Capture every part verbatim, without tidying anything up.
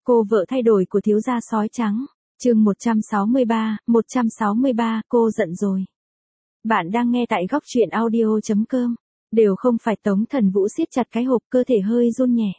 Cô vợ thay đổi của thiếu gia sói trắng. Chương một trăm sáu mươi ba, một trăm sáu mươi ba, cô giận rồi. Bạn đang nghe tại góc truyện audio chấm com. Đều không phải Tống Thần Vũ siết chặt cái hộp, cơ thể hơi run nhẹ.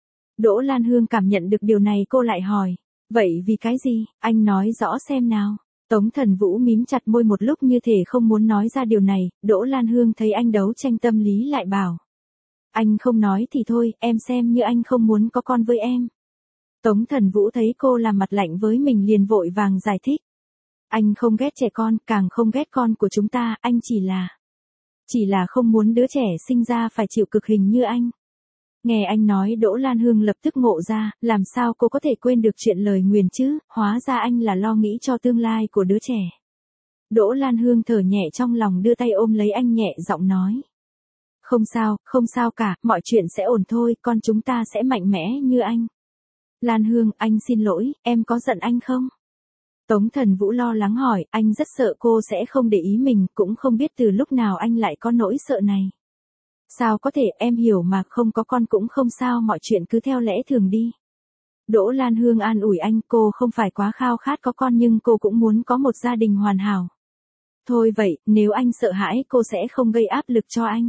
Đỗ Lan Hương cảm nhận được điều này, cô lại hỏi, vậy vì cái gì, anh nói rõ xem nào. Tống Thần Vũ mím chặt môi một lúc như thể không muốn nói ra điều này. Đỗ Lan Hương thấy anh đấu tranh tâm lý lại bảo, anh không nói thì thôi, em xem như anh không muốn có con với em. Tống Thần Vũ thấy cô làm mặt lạnh với mình liền vội vàng giải thích. Anh không ghét trẻ con, càng không ghét con của chúng ta, anh chỉ là... Chỉ là không muốn đứa trẻ sinh ra phải chịu cực hình như anh. Nghe anh nói, Đỗ Lan Hương lập tức ngộ ra, làm sao cô có thể quên được chuyện lời nguyền chứ, hóa ra anh là lo nghĩ cho tương lai của đứa trẻ. Đỗ Lan Hương thở nhẹ trong lòng, đưa tay ôm lấy anh nhẹ giọng nói. Không sao, không sao cả, mọi chuyện sẽ ổn thôi, con chúng ta sẽ mạnh mẽ như anh. Lan Hương, anh xin lỗi, em có giận anh không? Tống Thần Vũ lo lắng hỏi, anh rất sợ cô sẽ không để ý mình, cũng không biết từ lúc nào anh lại có nỗi sợ này. Sao có thể, em hiểu mà, không có con cũng không sao, mọi chuyện cứ theo lẽ thường đi. Đỗ Lan Hương an ủi anh, cô không phải quá khao khát có con nhưng cô cũng muốn có một gia đình hoàn hảo. Thôi vậy, nếu anh sợ hãi cô sẽ không gây áp lực cho anh.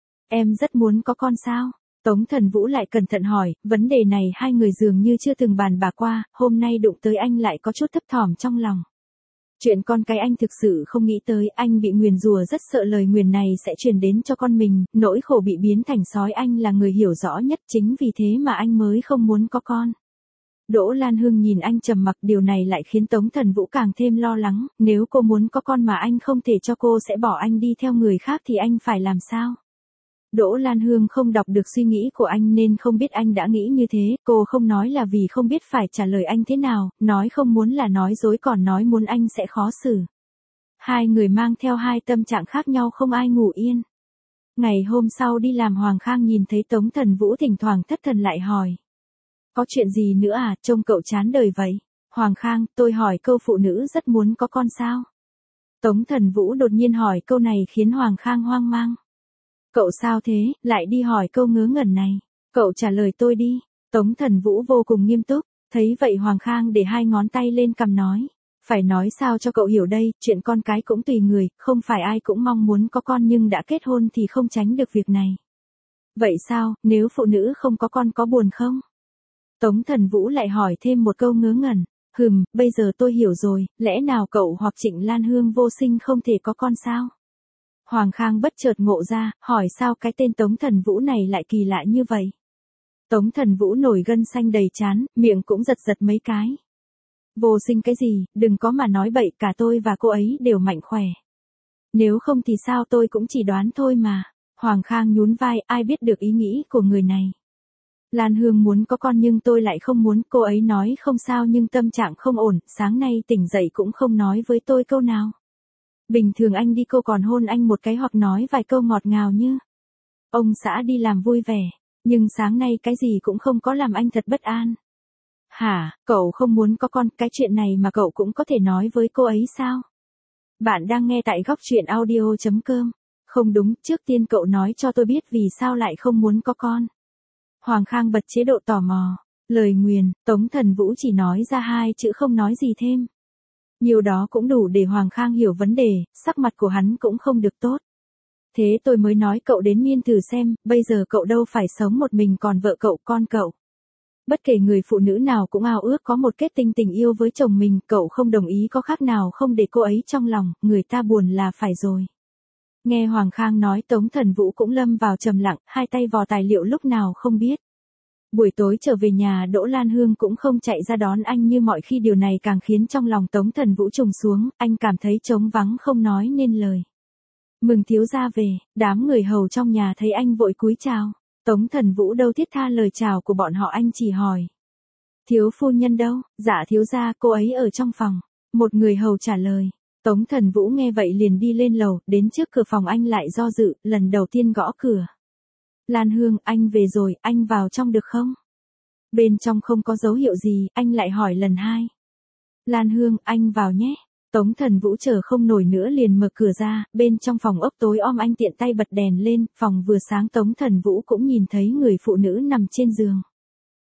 Em rất muốn có con sao? Tống Thần Vũ lại cẩn thận hỏi, vấn đề này hai người dường như chưa từng bàn bạc qua, hôm nay đụng tới anh lại có chút thấp thỏm trong lòng. Chuyện con cái anh thực sự không nghĩ tới, anh bị nguyền rủa rất sợ lời nguyền này sẽ truyền đến cho con mình, nỗi khổ bị biến thành sói anh là người hiểu rõ nhất, chính vì thế mà anh mới không muốn có con. Đỗ Lan Hương nhìn anh trầm mặc, điều này lại khiến Tống Thần Vũ càng thêm lo lắng, nếu cô muốn có con mà anh không thể cho cô sẽ bỏ anh đi theo người khác thì anh phải làm sao? Đỗ Lan Hương không đọc được suy nghĩ của anh nên không biết anh đã nghĩ như thế, cô không nói là vì không biết phải trả lời anh thế nào, nói không muốn là nói dối, còn nói muốn anh sẽ khó xử. Hai người mang theo hai tâm trạng khác nhau, không ai ngủ yên. Ngày hôm sau đi làm, Hoàng Khang nhìn thấy Tống Thần Vũ thỉnh thoảng thất thần lại hỏi. Có chuyện gì nữa à, trông cậu chán đời vậy. Hoàng Khang, tôi hỏi câu, phụ nữ rất muốn có con sao? Tống Thần Vũ đột nhiên hỏi câu này khiến Hoàng Khang hoang mang. Cậu sao thế, lại đi hỏi câu ngớ ngẩn này. Cậu trả lời tôi đi. Tống Thần Vũ vô cùng nghiêm túc. Thấy vậy Hoàng Khang để hai ngón tay lên cằm nói. Phải nói sao cho cậu hiểu đây, chuyện con cái cũng tùy người, không phải ai cũng mong muốn có con nhưng đã kết hôn thì không tránh được việc này. Vậy sao, nếu phụ nữ không có con có buồn không? Tống Thần Vũ lại hỏi thêm một câu ngớ ngẩn. Hừm, bây giờ tôi hiểu rồi, lẽ nào cậu hoặc Trịnh Lan Hương vô sinh không thể có con sao? Hoàng Khang bất chợt ngộ ra, hỏi sao cái tên Tống Thần Vũ này lại kỳ lạ như vậy. Tống Thần Vũ nổi gân xanh đầy trán, miệng cũng giật giật mấy cái. Vô sinh cái gì, đừng có mà nói bậy, cả tôi và cô ấy đều mạnh khỏe. Nếu không thì sao, tôi cũng chỉ đoán thôi mà. Hoàng Khang nhún vai, ai biết được ý nghĩ của người này. Lan Hương muốn có con nhưng tôi lại không muốn, cô ấy nói không sao nhưng tâm trạng không ổn, sáng nay tỉnh dậy cũng không nói với tôi câu nào. Bình thường anh đi cô còn hôn anh một cái hoặc nói vài câu ngọt ngào như ông xã đi làm vui vẻ, nhưng sáng nay cái gì cũng không có, làm anh thật bất an. Hả, cậu không muốn có con, cái chuyện này mà cậu cũng có thể nói với cô ấy sao? Bạn đang nghe tại góc truyện audio chấm com. Không đúng, trước tiên cậu nói cho tôi biết vì sao lại không muốn có con. Hoàng Khang bật chế độ tò mò. Lời nguyền, Tống Thần Vũ chỉ nói ra hai chữ, không nói gì thêm. Nhiều đó cũng đủ để Hoàng Khang hiểu vấn đề, sắc mặt của hắn cũng không được tốt. Thế tôi mới nói cậu đến miên thử xem, bây giờ cậu đâu phải sống một mình, còn vợ cậu, con cậu. Bất kể người phụ nữ nào cũng ao ước có một kết tinh tình yêu với chồng mình, cậu không đồng ý có khác nào không để cô ấy trong lòng, người ta buồn là phải rồi. Nghe Hoàng Khang nói, Tống Thần Vũ cũng lâm vào trầm lặng, hai tay vò tài liệu lúc nào không biết. Buổi tối trở về nhà, Đỗ Lan Hương cũng không chạy ra đón anh như mọi khi, điều này càng khiến trong lòng Tống Thần Vũ trùng xuống, anh cảm thấy trống vắng không nói nên lời. Mừng thiếu gia về, đám người hầu trong nhà thấy anh vội cúi chào. Tống Thần Vũ đâu thiết tha lời chào của bọn họ, anh chỉ hỏi. Thiếu phu nhân đâu? Dạ thiếu gia, cô ấy ở trong phòng. Một người hầu trả lời. Tống Thần Vũ nghe vậy liền đi lên lầu, đến trước cửa phòng anh lại do dự, lần đầu tiên gõ cửa. Lan Hương, anh về rồi, anh vào trong được không? Bên trong không có dấu hiệu gì, anh lại hỏi lần hai. Lan Hương, anh vào nhé. Tống Thần Vũ chờ không nổi nữa liền mở cửa ra, bên trong phòng ốc tối om, anh tiện tay bật đèn lên, phòng vừa sáng Tống Thần Vũ cũng nhìn thấy người phụ nữ nằm trên giường.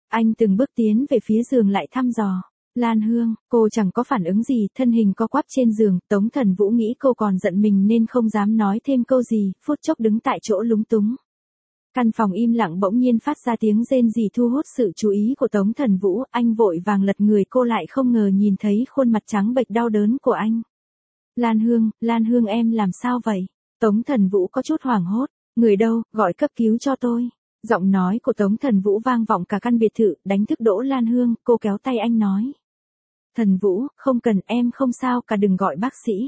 Anh từng bước tiến về phía giường lại thăm dò. Lan Hương, cô chẳng có phản ứng gì, thân hình co quắp trên giường, Tống Thần Vũ nghĩ cô còn giận mình nên không dám nói thêm câu gì, phút chốc đứng tại chỗ lúng túng. Căn phòng im lặng bỗng nhiên phát ra tiếng rên rỉ thu hút sự chú ý của Tống Thần Vũ, anh vội vàng lật người cô lại không ngờ nhìn thấy khuôn mặt trắng bệch đau đớn của anh. Lan Hương, Lan Hương em làm sao vậy? Tống Thần Vũ có chút hoảng hốt, người đâu, gọi cấp cứu cho tôi. Giọng nói của Tống Thần Vũ vang vọng cả căn biệt thự, đánh thức Đỗ Lan Hương, cô kéo tay anh nói. Thần Vũ, không cần, em không sao cả, đừng gọi bác sĩ.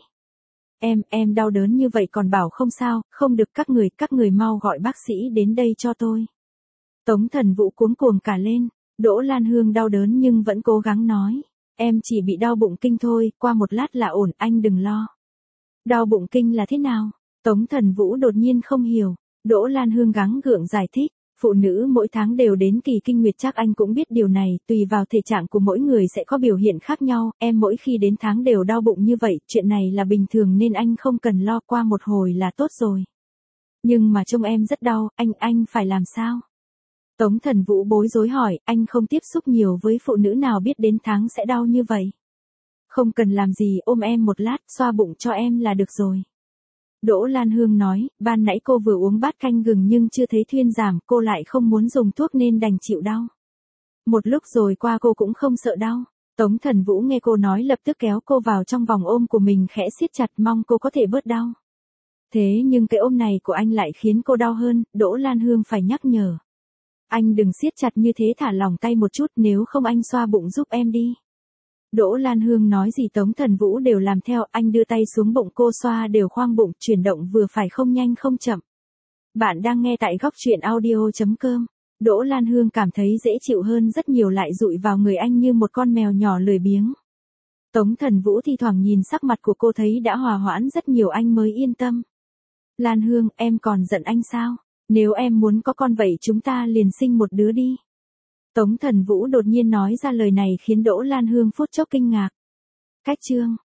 Em, em đau đớn như vậy còn bảo không sao, không được, các người, các người mau gọi bác sĩ đến đây cho tôi. Tống Thần Vũ cuống cuồng cả lên, Đỗ Lan Hương đau đớn nhưng vẫn cố gắng nói. Em chỉ bị đau bụng kinh thôi, qua một lát là ổn, anh đừng lo. Đau bụng kinh là thế nào? Tống Thần Vũ đột nhiên không hiểu, Đỗ Lan Hương gắng gượng giải thích. Phụ nữ mỗi tháng đều đến kỳ kinh nguyệt, chắc anh cũng biết điều này, tùy vào thể trạng của mỗi người sẽ có biểu hiện khác nhau, em mỗi khi đến tháng đều đau bụng như vậy, chuyện này là bình thường nên anh không cần lo, qua một hồi là tốt rồi. Nhưng mà trông em rất đau, anh, anh phải làm sao? Tống Thần Vũ bối rối hỏi, anh không tiếp xúc nhiều với phụ nữ nào biết đến tháng sẽ đau như vậy. Không cần làm gì, ôm em một lát, xoa bụng cho em là được rồi. Đỗ Lan Hương nói, ban nãy cô vừa uống bát canh gừng nhưng chưa thấy thuyên giảm, cô lại không muốn dùng thuốc nên đành chịu đau. Một lúc rồi qua cô cũng không sợ đau. Tống Thần Vũ nghe cô nói lập tức kéo cô vào trong vòng ôm của mình khẽ siết chặt, mong cô có thể bớt đau. Thế nhưng cái ôm này của anh lại khiến cô đau hơn, Đỗ Lan Hương phải nhắc nhở. Anh đừng siết chặt như thế, thả lỏng tay một chút, nếu không anh xoa bụng giúp em đi. Đỗ Lan Hương nói gì Tống Thần Vũ đều làm theo, anh đưa tay xuống bụng cô xoa đều khoang bụng, chuyển động vừa phải không nhanh không chậm. Bạn đang nghe tại góc truyện audio chấm com. Đỗ Lan Hương cảm thấy dễ chịu hơn rất nhiều, lại dụi vào người anh như một con mèo nhỏ lười biếng. Tống Thần Vũ thi thoảng nhìn sắc mặt của cô thấy đã hòa hoãn rất nhiều, anh mới yên tâm. Lan Hương, em còn giận anh sao? Nếu em muốn có con vậy chúng ta liền sinh một đứa đi. Tống Thần Vũ đột nhiên nói ra lời này khiến Đỗ Lan Hương phút chốc kinh ngạc. Cách chương